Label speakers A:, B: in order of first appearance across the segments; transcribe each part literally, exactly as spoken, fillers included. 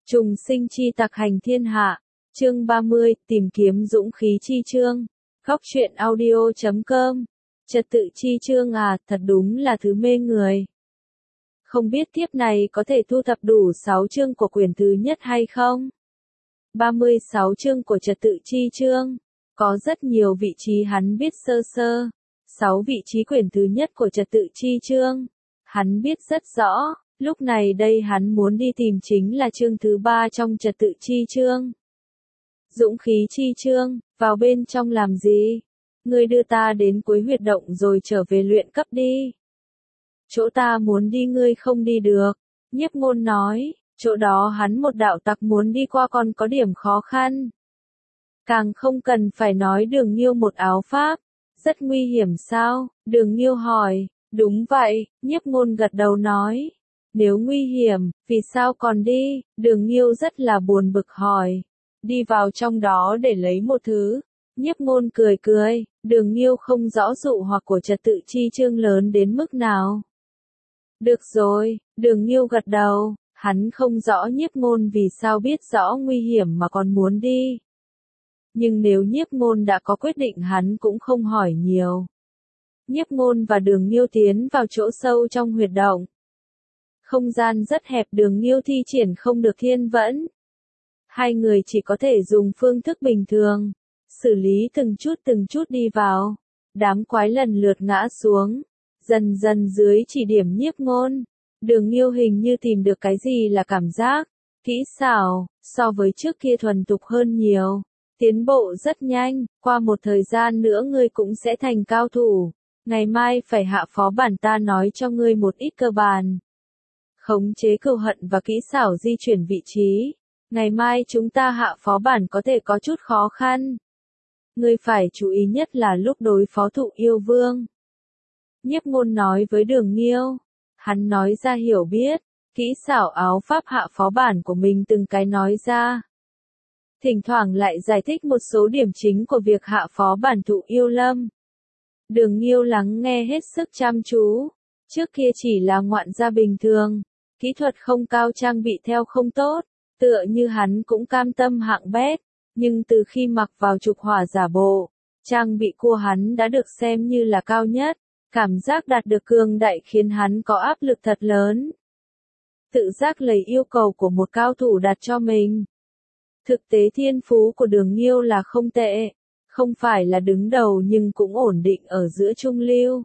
A: Trùng sinh chi tặc hành thiên hạ. Chương ba mươi, tìm kiếm dũng khí chi chương. Góc truyện audio chấm com. Trật tự chi chương à, thật đúng là thứ mê người. Không biết tiếp này có thể thu thập đủ sáu chương của quyển thứ nhất hay không? ba mươi sáu chương của trật tự chi chương. Có rất nhiều vị trí hắn biết sơ sơ. sáu vị trí quyển thứ nhất của trật tự chi chương. Hắn biết rất rõ. Lúc này đây hắn muốn đi tìm chính là chương thứ ba trong trật tự chi chương. Dũng khí chi chương, vào bên trong làm gì? Ngươi đưa ta đến cuối huyệt động rồi trở về luyện cấp đi. Chỗ ta muốn đi ngươi không đi được. Nhiếp Ngôn nói, chỗ đó hắn một đạo tặc muốn đi qua còn có điểm khó khăn. Càng không cần phải nói Đường Nghiêu một áo pháp. Rất nguy hiểm sao? Đường Nghiêu hỏi, đúng vậy, Nhiếp Ngôn gật đầu nói. Nếu nguy hiểm, vì sao còn đi? Đường Nghiêu rất là buồn bực hỏi. Đi vào trong đó để lấy một thứ. Nhiếp Ngôn cười cười, Đường Nghiêu không rõ dụ hoặc của trật tự chi chương lớn đến mức nào. Được rồi, Đường Nghiêu gật đầu, hắn không rõ Nhiếp Ngôn vì sao biết rõ nguy hiểm mà còn muốn đi. Nhưng nếu Nhiếp Ngôn đã có quyết định hắn cũng không hỏi nhiều. Nhiếp Ngôn và Đường Nghiêu tiến vào chỗ sâu trong huyệt động. Không gian rất hẹp, Đường Nghiêu thi triển không được thiên vẫn. Hai người chỉ có thể dùng phương thức bình thường, xử lý từng chút từng chút đi vào. Đám quái lần lượt ngã xuống, dần dần dưới chỉ điểm Nhiếp Ngôn. Đường Nghiêu hình như tìm được cái gì là cảm giác, kỹ xảo, so với trước kia thuần thục hơn nhiều. Tiến bộ rất nhanh, qua một thời gian nữa ngươi cũng sẽ thành cao thủ. Ngày mai phải hạ phó bản ta nói cho ngươi một ít cơ bản. Khống chế cừu hận và kỹ xảo di chuyển vị trí. Ngày mai chúng ta hạ phó bản có thể có chút khó khăn. Ngươi phải chú ý nhất là lúc đối phó Thụ Yêu Vương. Nhiếp Ngôn nói với Đường Nghiêu. Hắn nói ra hiểu biết, kỹ xảo áo pháp hạ phó bản của mình từng cái nói ra. Thỉnh thoảng lại giải thích một số điểm chính của việc hạ phó bản Thụ Yêu Lâm. Đường Nghiêu lắng nghe hết sức chăm chú. Trước kia chỉ là ngoạn gia bình thường. Kỹ thuật không cao, trang bị theo không tốt, tựa như hắn cũng cam tâm hạng bét, nhưng từ khi mặc vào trục hỏa giả bộ, trang bị của hắn đã được xem như là cao nhất, cảm giác đạt được cường đại khiến hắn có áp lực thật lớn. Tự giác lấy yêu cầu của một cao thủ đặt cho mình. Thực tế thiên phú của Đường Nghiêu là không tệ, không phải là đứng đầu nhưng cũng ổn định ở giữa trung lưu.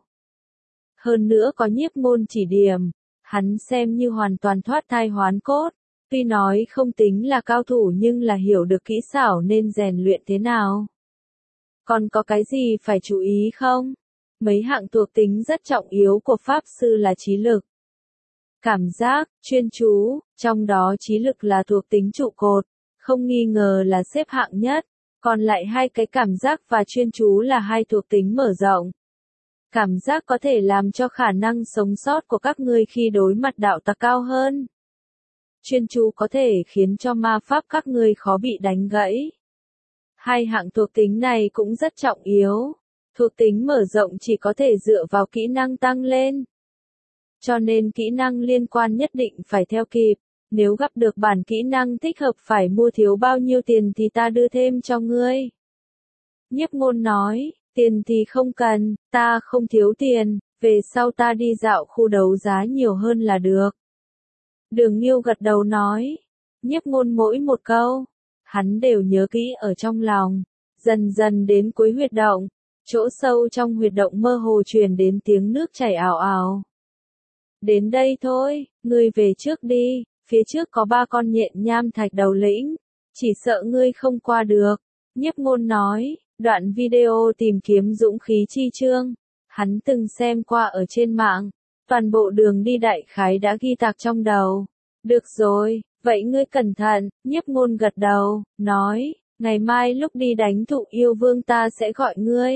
A: Hơn nữa có Nhiếp Ngôn chỉ điểm. Hắn xem như hoàn toàn thoát thai hoán cốt, tuy nói không tính là cao thủ nhưng là hiểu được kỹ xảo nên rèn luyện thế nào. Còn có cái gì phải chú ý không? Mấy hạng thuộc tính rất trọng yếu của Pháp Sư là trí lực, cảm giác, chuyên chú, trong đó trí lực là thuộc tính trụ cột, không nghi ngờ là xếp hạng nhất, còn lại hai cái cảm giác và chuyên chú là hai thuộc tính mở rộng. Cảm giác có thể làm cho khả năng sống sót của các ngươi khi đối mặt đạo tặc cao hơn. Chuyên chú có thể khiến cho ma pháp các ngươi khó bị đánh gãy. Hai hạng thuộc tính này cũng rất trọng yếu. Thuộc tính mở rộng chỉ có thể dựa vào kỹ năng tăng lên. Cho nên kỹ năng liên quan nhất định phải theo kịp. Nếu gặp được bản kỹ năng thích hợp phải mua thiếu bao nhiêu tiền thì ta đưa thêm cho ngươi. Nhiếp Ngôn nói. Tiền thì không cần, ta không thiếu tiền, về sau ta đi dạo khu đấu giá nhiều hơn là được. Đường Nghiêu gật đầu nói, Nhiếp Ngôn mỗi một câu, hắn đều nhớ kỹ ở trong lòng. Dần dần đến cuối huyệt động, chỗ sâu trong huyệt động mơ hồ truyền đến tiếng nước chảy ào ào. Đến đây thôi, ngươi về trước đi, phía trước có ba con nhện nham thạch đầu lĩnh, chỉ sợ ngươi không qua được. Nhiếp Ngôn nói. Đoạn video tìm kiếm dũng khí chi chương, hắn từng xem qua ở trên mạng, toàn bộ đường đi đại khái đã ghi tạc trong đầu. Được rồi, vậy ngươi cẩn thận, Nhiếp Ngôn gật đầu, nói, ngày mai lúc đi đánh Thụ Yêu Vương ta sẽ gọi ngươi.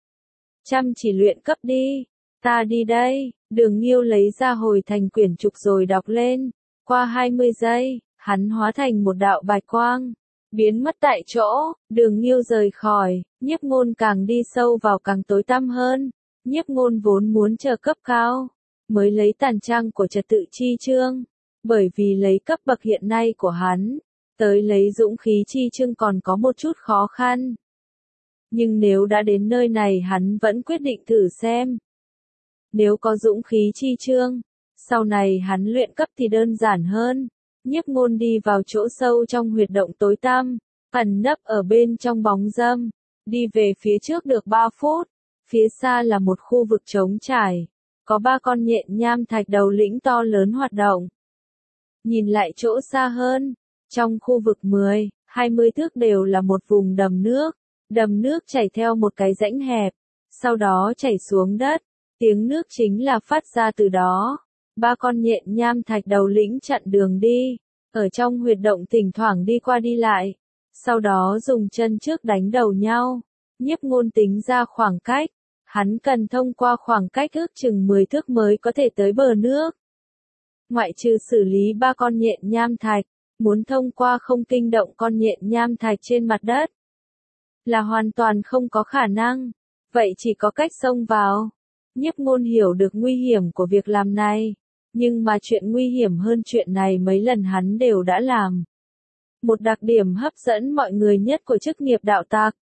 A: Chăm chỉ luyện cấp đi, ta đi đây, Đường Nghiêu lấy ra hồi thành quyển trục rồi đọc lên, qua hai mươi giây, hắn hóa thành một đạo bạch quang. Biến mất tại chỗ, Đường Nghiêu rời khỏi, Nhiếp Ngôn càng đi sâu vào càng tối tăm hơn. Nhiếp Ngôn vốn muốn chờ cấp cao, mới lấy tàn trang của trật tự chi chương. Bởi vì lấy cấp bậc hiện nay của hắn, tới lấy dũng khí chi chương còn có một chút khó khăn. Nhưng nếu đã đến nơi này hắn vẫn quyết định thử xem. Nếu có dũng khí chi chương, sau này hắn luyện cấp thì đơn giản hơn. Nhiếp Ngôn đi vào chỗ sâu trong huyệt động tối tăm, ẩn nấp ở bên trong bóng râm, đi về phía trước được ba phút, phía xa là một khu vực trống trải, có ba con nhện nham thạch đầu lĩnh to lớn hoạt động. Nhìn lại chỗ xa hơn, trong khu vực mười, hai mươi thước đều là một vùng đầm nước, đầm nước chảy theo một cái rãnh hẹp, sau đó chảy xuống đất, tiếng nước chính là phát ra từ đó. Ba con nhện nham thạch đầu lĩnh chặn đường đi, ở trong huyệt động thỉnh thoảng đi qua đi lại, sau đó dùng chân trước đánh đầu nhau. Nhiếp Ngôn tính ra khoảng cách, hắn cần thông qua khoảng cách ước chừng mười thước mới có thể tới bờ nước. Ngoại trừ xử lý ba con nhện nham thạch, muốn thông qua không kinh động con nhện nham thạch trên mặt đất, là hoàn toàn không có khả năng, vậy chỉ có cách xông vào. Nhiếp Ngôn hiểu được nguy hiểm của việc làm này, nhưng mà chuyện nguy hiểm hơn chuyện này mấy lần hắn đều đã làm. Một đặc điểm hấp dẫn mọi người nhất của chức nghiệp đạo tặc,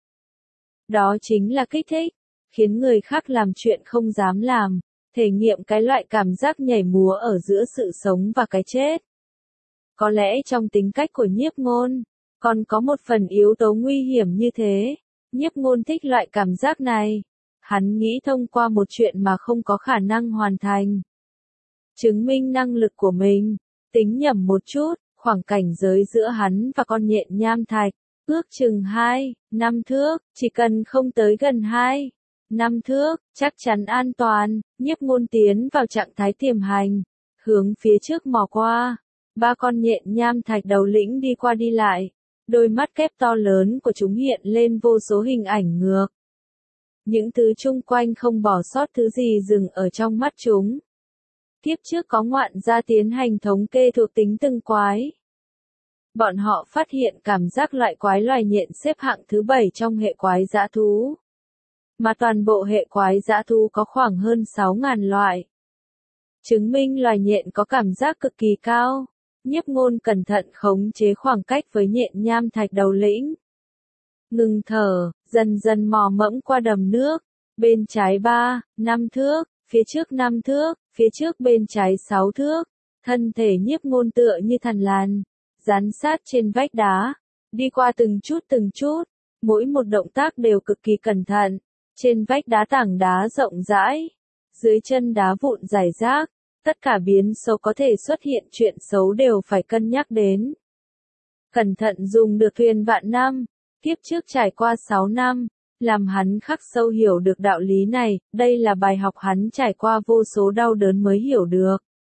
A: đó chính là kích thích, khiến người khác làm chuyện không dám làm, thể nghiệm cái loại cảm giác nhảy múa ở giữa sự sống và cái chết. Có lẽ trong tính cách của Nhiếp Ngôn, còn có một phần yếu tố nguy hiểm như thế. Nhiếp Ngôn thích loại cảm giác này. Hắn nghĩ thông qua một chuyện mà không có khả năng hoàn thành. Chứng minh năng lực của mình, tính nhẩm một chút, khoảng cảnh giới giữa hắn và con nhện nham thạch, ước chừng hai, năm thước, chỉ cần không tới gần hai, năm thước, chắc chắn an toàn. Nhiếp Ngôn tiến vào trạng thái tiềm hành, hướng phía trước mò qua. Ba con nhện nham thạch đầu lĩnh đi qua đi lại, đôi mắt kép to lớn của chúng hiện lên vô số hình ảnh ngược. Những thứ chung quanh không bỏ sót thứ gì dừng ở trong mắt chúng. Tiếp trước có ngoạn gia tiến hành thống kê thuộc tính từng quái. Bọn họ phát hiện cảm giác loại quái loài nhện xếp hạng thứ bảy trong hệ quái dã thú. Mà toàn bộ hệ quái dã thú có khoảng hơn sáu nghìn loại. Chứng minh loài nhện có cảm giác cực kỳ cao. Nhiếp Ngôn cẩn thận khống chế khoảng cách với nhện nham thạch đầu lĩnh. Ngừng thở, dần dần mò mẫm qua đầm nước, bên trái ba, năm thước, phía trước năm thước, phía trước bên trái sáu thước, thân thể Nhiếp Ngôn tựa như thằn lằn, dán sát trên vách đá, đi qua từng chút từng chút, mỗi một động tác đều cực kỳ cẩn thận, trên vách đá tảng đá rộng rãi, dưới chân đá vụn rải rác, tất cả biến số có thể xuất hiện chuyện xấu đều phải cân nhắc đến. Cẩn thận dùng được thuyền vạn năm. Tiếp trước trải qua sáu năm, làm hắn khắc sâu hiểu được đạo lý này, đây là bài học hắn trải qua vô số đau đớn mới hiểu được.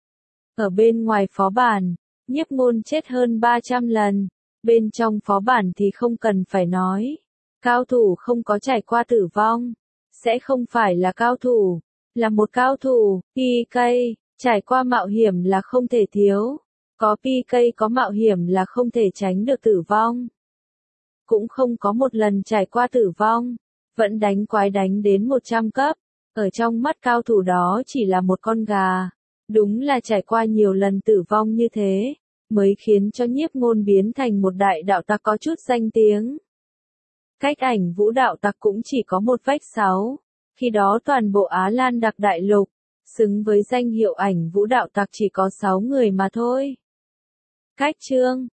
A: Ở bên ngoài phó bản, Nhiếp Ngôn chết hơn ba trăm lần, bên trong phó bản thì không cần phải nói. Cao thủ không có trải qua tử vong, sẽ không phải là cao thủ, là một cao thủ, pê ca, trải qua mạo hiểm là không thể thiếu, có pê ca có mạo hiểm là không thể tránh được tử vong. Cũng không có một lần trải qua tử vong, vẫn đánh quái đánh đến một trăm cấp, ở trong mắt cao thủ đó chỉ là một con gà. Đúng là trải qua nhiều lần tử vong như thế, mới khiến cho Nhiếp Ngôn biến thành một đại đạo tặc có chút danh tiếng. Cách ảnh vũ đạo tặc cũng chỉ có một vách sáu, khi đó toàn bộ Á Lan đặc đại lục, xứng với danh hiệu ảnh vũ đạo tặc chỉ có sáu người mà thôi. Cách chương